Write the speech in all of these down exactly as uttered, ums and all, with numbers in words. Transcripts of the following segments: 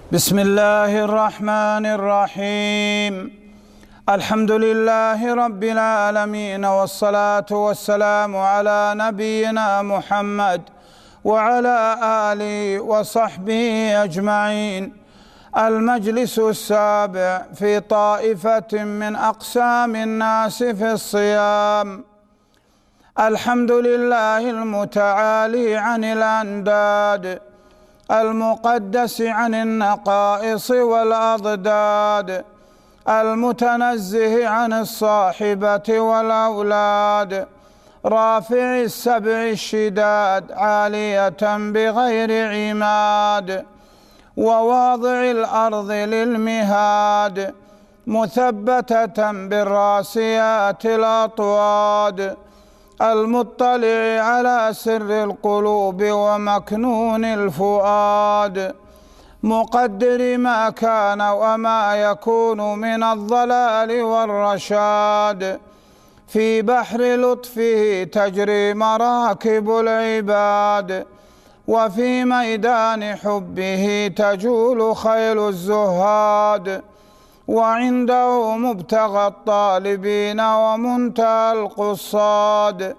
بسم الله الرحمن الرحيم. الحمد لله رب العالمين، والصلاة والسلام على نبينا محمد وعلى آله وصحبه أجمعين. المجلس السابع في طائفة من أقسام الناس في الصيام. الحمد لله المتعالي عن الأنداد، المقدس عن النقائص والأضداد، المتنزه عن الصاحبة والأولاد، رافع السبع الشداد عالية بغير عماد، وواضع الأرض للمهاد، مثبتة بالراسيات الأطواد، المطلع على سر القلوب ومكنون الفؤاد، مقدر ما كان وما يكون من الضلال والرشاد، في بحر لطفه تجري مراكب العباد، وفي ميدان حبه تجول خيل الزهاد، وعنده مبتغى الطالبين ومنتهى القصاد،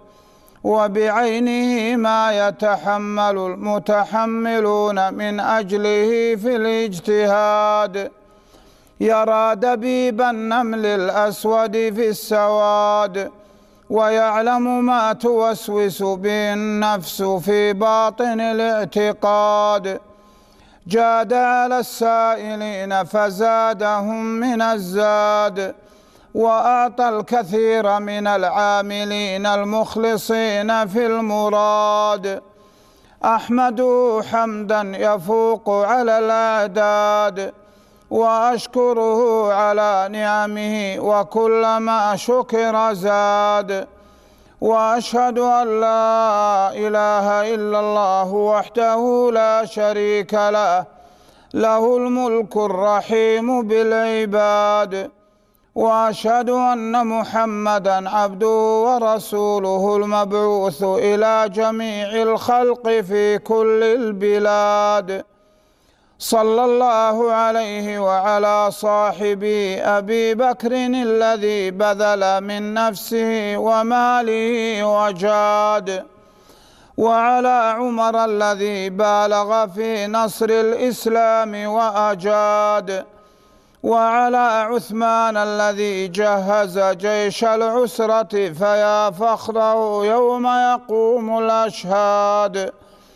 وبعينه ما يتحمل المتحملون من أجله في الاجتهاد، يرى دبيب النمل الأسود في السواد، ويعلم ما توسوس به النفس في باطن الاعتقاد، جاد على السائلين فزادهم من الزاد، وأعطى الكثير من العاملين المخلصين في المراد، أحمده حمدا يفوق على الأعداد، وأشكره على نعمه وكلما شكر زاد، وأشهد أن لا إله إلا الله وحده لا شريك له، له الملك الرحيم بالعباد، وأشهد أن محمدًا عبده ورسوله المبعوث إلى جميع الخلق في كل البلاد، صلى الله عليه وعلى صاحبه أبي بكر الذي بذل من نفسه وماله وجاد، وعلى عمر الذي بالغ في نصر الإسلام وأجاد، وعلى عثمان الذي جهز جيش العسرة فيا فخره يوم يقوم الأشهاد،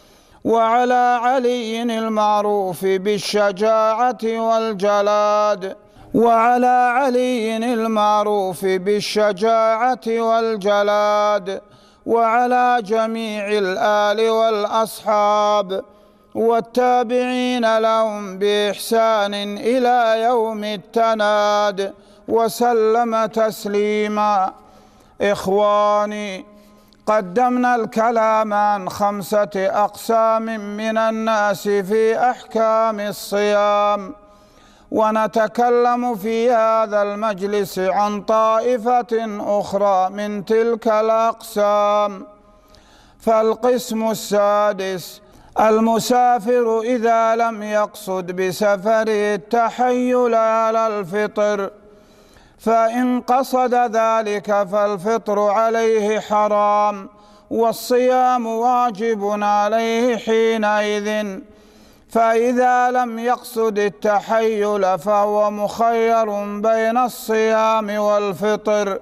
وعلى علي المعروف بالشجاعة والجلاد، وعلى علي المعروف بالشجاعة والجلاد، وعلى جميع الآل والأصحاب والتابعين لهم بإحسان إلى يوم التناد، وسلم تسليما. إخواني، قدمنا الكلام عن خمسة أقسام من الناس في أحكام الصيام، ونتكلم في هذا المجلس عن طائفة أخرى من تلك الأقسام. فالقسم السادس: المسافر إذا لم يقصد بسفره التحيل على الفطر، فإن قصد ذلك فالفطر عليه حرام، والصيام واجب عليه حينئذ. فإذا لم يقصد التحيل فهو مخير بين الصيام والفطر،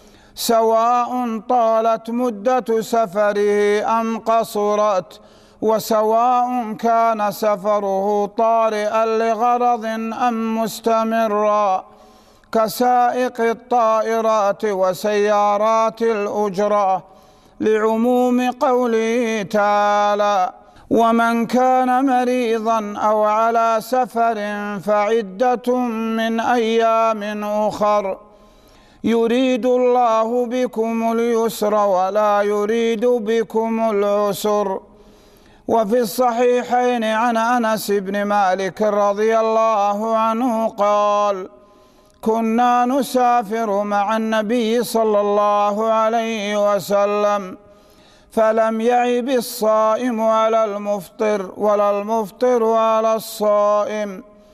سواء طالت مدة سفره أم قصرت، وسواء كان سفره طارئا لغرض أم مستمرا، كسائق الطائرات وسيارات الأجرة، لعموم قوله تعالى: ومن كان مريضا أو على سفر فعدة من أيام أخر، يريد الله بكم اليسر ولا يريد بكم العسر. وفي الصحيحين عن أنس بن مالك رضي الله عنه قال: كنا نسافر مع النبي صلى الله عليه وسلم، فلم يعب الصائم على المفطر ولا المفطر على الصائم،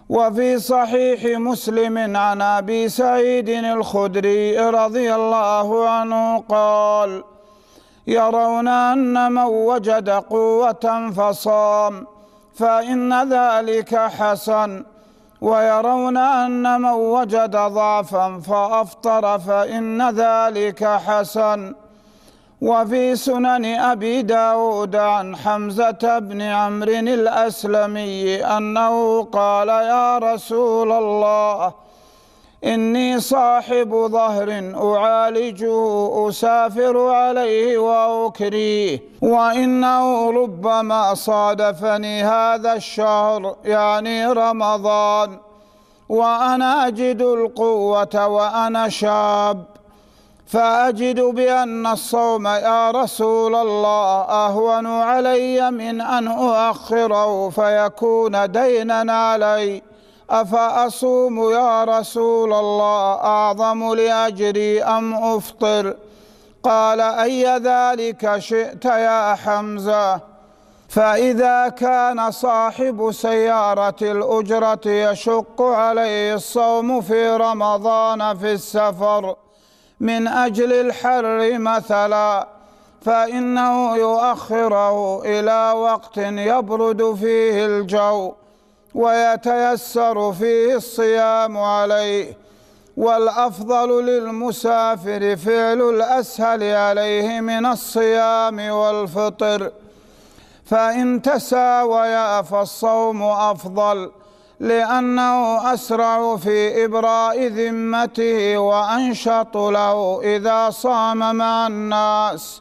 وفي صحيح مسلم عن أبي سعيد الخدري رضي الله عنه قال: يرون أن من وجد قوة فصام فإن ذلك حسن، ويرون أن من وجد ضعفا فأفطر فإن ذلك حسن. وفي سنن أبي داود عن حمزة بن عمرو الأسلمي أنه قال: يا رسول الله، إني صاحب ظهر أعالجه أسافر عليه وأكريه، وإنه ربما صادفني هذا الشهر يعني رمضان وأنا أجد القوة وأنا شاب، فأجد بأن الصوم يا رسول الله أهون علي من أن أؤخره فيكون دينا علي، أفأصوم يا رسول الله أعظم لأجري أم أفطر؟ قال: أي ذلك شئت يا حمزة؟ فإذا كان صاحب سيارة الأجرة يشق عليه الصوم في رمضان في السفر من أجل الحر مثلا، فإنه يؤخره إلى وقت يبرد فيه الجو ويتيسر فيه الصيام عليه، والأفضل للمسافر فعل الأسهل عليه من الصيام والفطر، فإن تساويا فالصوم أفضل لأنه أسرع في إبراء ذمته وأنشط له إذا صام مع الناس،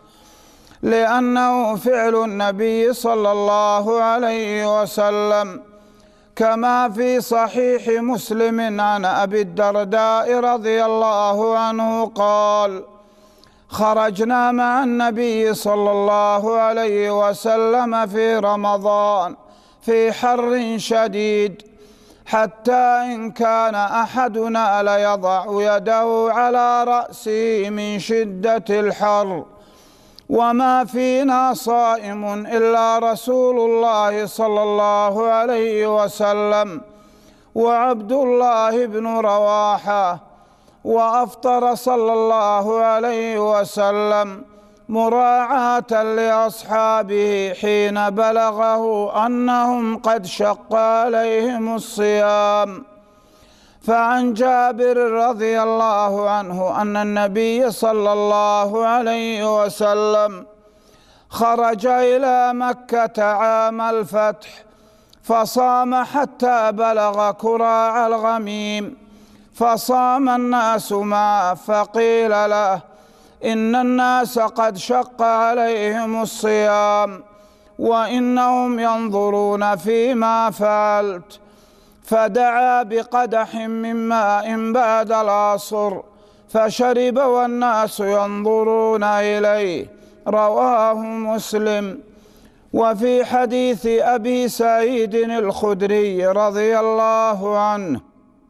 لأنه فعل النبي صلى الله عليه وسلم، كما في صحيح مسلم عن أبي الدرداء رضي الله عنه قال: خرجنا مع النبي صلى الله عليه وسلم في رمضان في حر شديد، حتى إن كان أحدنا ليضع يده على رأسه من شدة الحر، وما فينا صائم إلا رسول الله صلى الله عليه وسلم وعبد الله بن رواحة، وأفطر صلى الله عليه وسلم مراعاة لأصحابه حين بلغه أنهم قد شق عليهم الصيام. فعن جابر رضي الله عنه أن النبي صلى الله عليه وسلم خرج إلى مكة عام الفتح فصام حتى بلغ كراع الغميم، فصام الناس معه، فقيل له: إن الناس قد شق عليهم الصيام وإنهم ينظرون فيما فعلت، فدعا بقدح من ماء بعد العصر فشرب والناس ينظرون إليه، رواه مسلم. وفي حديث أبي سعيد الخدري رضي الله عنه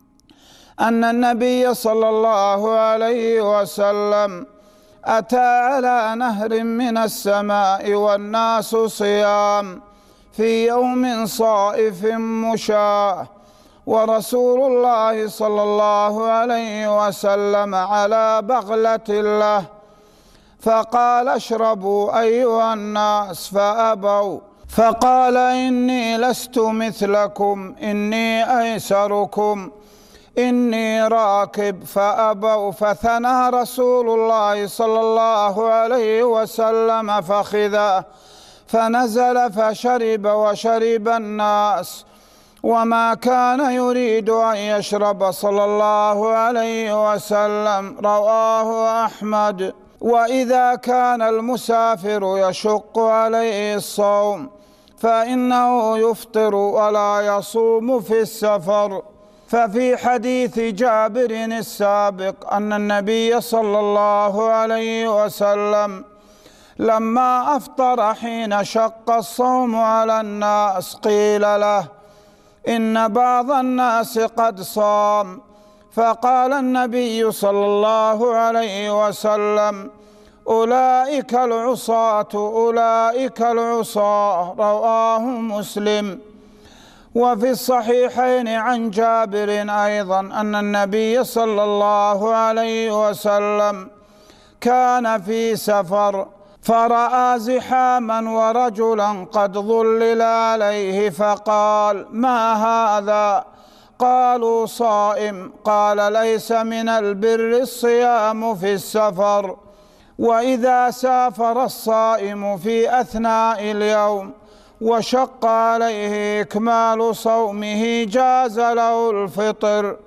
أن النبي صلى الله عليه وسلم أتى على نهر من السماء والناس صيام في يوم صائف مشاة، ورسول الله صلى الله عليه وسلم على بغلة له، فقال: اشربوا أيها الناس، فأبوا، فقال: إني لست مثلكم، إني أيسركم، إني راكب، فأبوا، فثنى رسول الله صلى الله عليه وسلم فخذه فنزل فشرب وشرب الناس، وما كان يريد أن يشرب صلى الله عليه وسلم، رواه أحمد. وإذا كان المسافر يشق عليه الصوم فإنه يفطر ولا يصوم في السفر، ففي حديث جابر السابق أن النبي صلى الله عليه وسلم لما أفطر حين شق الصوم على الناس قيل له: إن بعض الناس قد صام، فقال النبي صلى الله عليه وسلم: أولئك العصاة، أولئك العصاة، رواه مسلم. وفي الصحيحين عن جابر أيضا أن النبي صلى الله عليه وسلم كان في سفر فرأى زحاما ورجلا قد ظلل عليه فقال: ما هذا؟ قالوا: صائم. قال: ليس من البر الصيام في السفر، وإذا سافر الصائم في أثناء اليوم وشق عليه إكمال صومه جاز له الفطر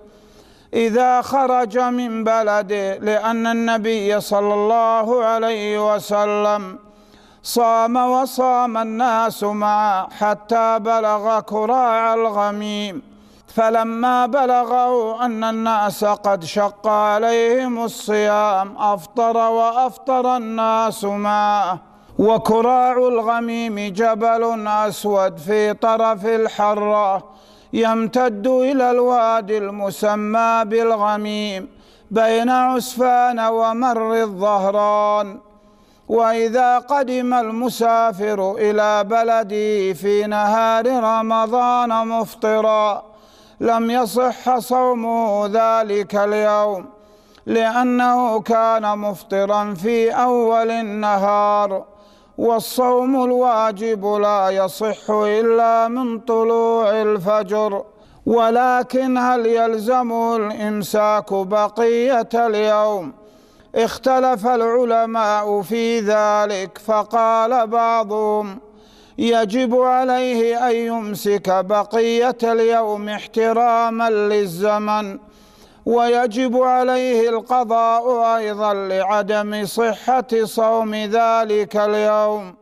إذا خرج من بلده، لأن النبي صلى الله عليه وسلم صام وصام الناس معه حتى بلغ كراع الغميم، فلما بلغوا أن الناس قد شق عليهم الصيام أفطر وأفطر الناس معه. وكراع الغميم جبل أسود في طرف الحرة يمتد إلى الوادي المسمى بالغميم بين عسفان ومر الظهران. وإذا قدم المسافر إلى بلده في نهار رمضان مفطرا لم يصح صومه ذلك اليوم، لأنه كان مفطرا في أول النهار، والصوم الواجب لا يصح إلا من طلوع الفجر. ولكن هل يلزم الإمساك بقية اليوم؟ اختلف العلماء في ذلك، فقال بعضهم: يجب عليه أن يمسك بقية اليوم احتراما للزمن، ويجب عليه القضاء أيضا لعدم صحة صوم ذلك اليوم،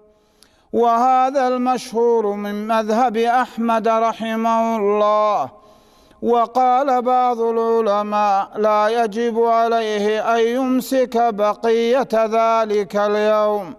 وهذا المشهور من مذهب أحمد رحمه الله. وقال بعض العلماء: لا يجب عليه أن يمسك بقية ذلك اليوم،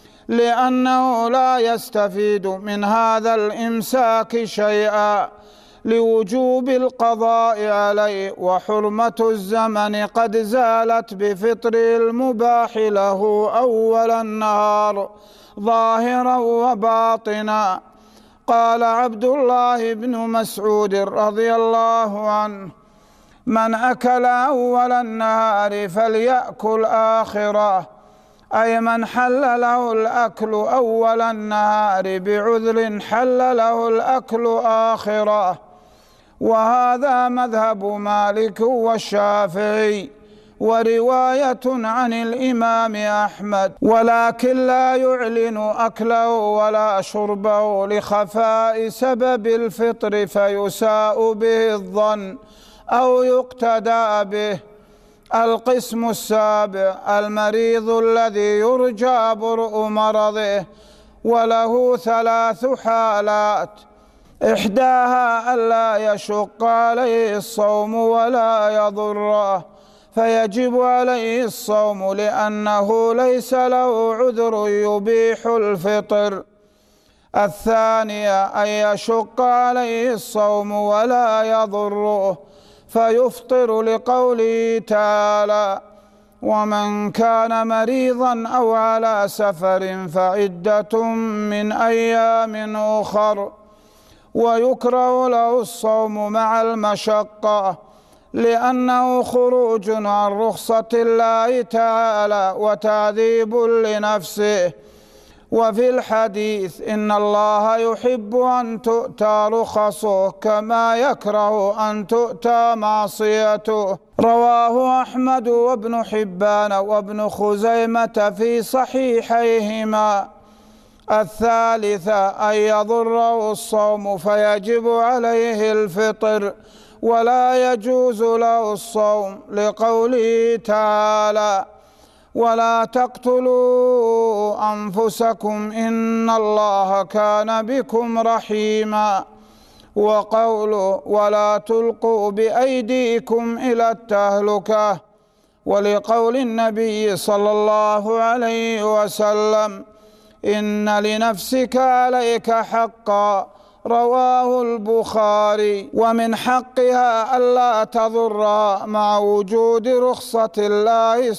لأنه لا يستفيد من هذا الإمساك شيئا، لوجوب القضاء عليه، وحرمة الزمن قد زالت بفطر المباح له أول النهار ظاهرا وباطنا. قال عبد الله بن مسعود رضي الله عنه: من أكل أول النهار فليأكل آخره، أي من حل له الأكل أول النهار بعذر حل له الأكل آخره. وهذا مذهب مالك والشافعي، ورواية عن الإمام أحمد، ولكن لا يعلن أكله ولا شربه لخفاء سبب الفطر فيساء به الظن أو يقتدى به. القسم السابع: المريض الذي يرجى برء مرضه، وله ثلاث حالات: إحداها ألا يشق عليه الصوم ولا يضره فيجب عليه الصوم لأنه ليس له عذر يبيح الفطر. الثانية أن يشق عليه الصوم ولا يضره فيفطر لقوله تعالى: ومن كان مريضا أو على سفر فعدة من أيام أخر. ويكره له الصوم مع المشقة، لأنه خروج عن رخصة الله تعالى وتعذيب لنفسه. وفي الحديث: إن الله يحب أن تؤتى رخصه كما يكره أن تؤتى معصيته. رواه أحمد وابن حبان وابن خزيمة في صحيحيهما. الثالثة أن يضره الصوم فيجب عليه الفطر ولا يجوز له الصوم، لقوله تعالى: ولا تقتلوا أنفسكم إن الله كان بكم رحيما. وقوله: ولا تلقوا بأيديكم إلى التهلكة. ولقول النبي صلى الله عليه وسلم: إن لنفسك عليك حقا. رواه البخاري. ومن حقها ألا تضر مع وجود رخصة الله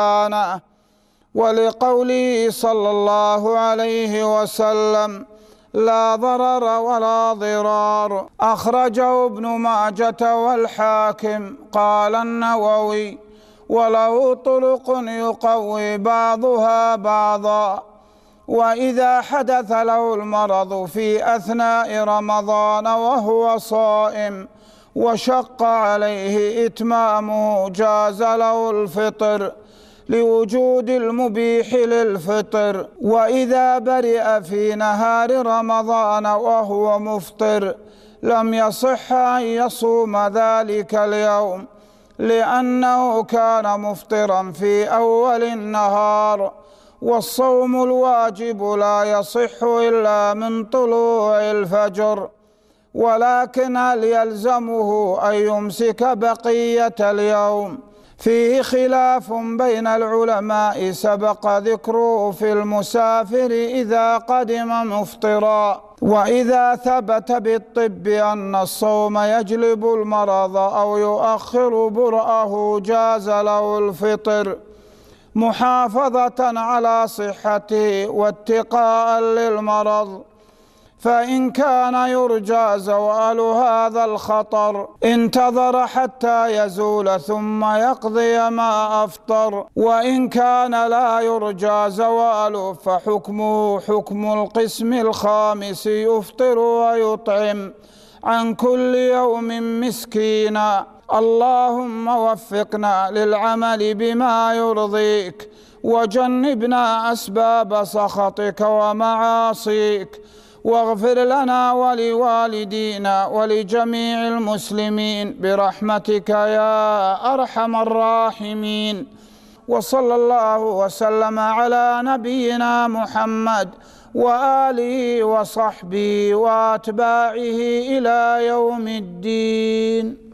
سبحانه. ولقوله صلى الله عليه وسلم: لا ضرر ولا ضرار. أخرجه ابن ماجة والحاكم. قال النووي: وله طرق يقوي بعضها بعضا. وإذا حدث له المرض في أثناء رمضان وهو صائم وشق عليه إتمامه جاز له الفطر لوجود المبيح للفطر. وإذا برئ في نهار رمضان وهو مفطر لم يصح أن يصوم ذلك اليوم، لأنه كان مفطرا في أول النهار. والصوم الواجب لا يصح إلا من طلوع الفجر، ولكن هل يلزمه أن يمسك بقية اليوم؟ فيه خلاف بين العلماء سبق ذكره في المسافر إذا قدم مفطرا. وإذا ثبت بالطب أن الصوم يجلب المرض أو يؤخر برأه جاز له الفطر محافظة على صحته واتقاء للمرض. فإن كان يرجى زوال هذا الخطر انتظر حتى يزول ثم يقضي ما أفطر، وإن كان لا يرجى زواله فحكمه حكم القسم الخامس، يفطر ويطعم عن كل يوم مسكينا. اللهم وفقنا للعمل بما يرضيك، وجنبنا أسباب سخطك ومعاصيك، واغفر لنا ولوالدينا ولجميع المسلمين برحمتك يا أرحم الراحمين. وصلى الله وسلم على نبينا محمد وآله وصحبه وأتباعه إلى يوم الدين.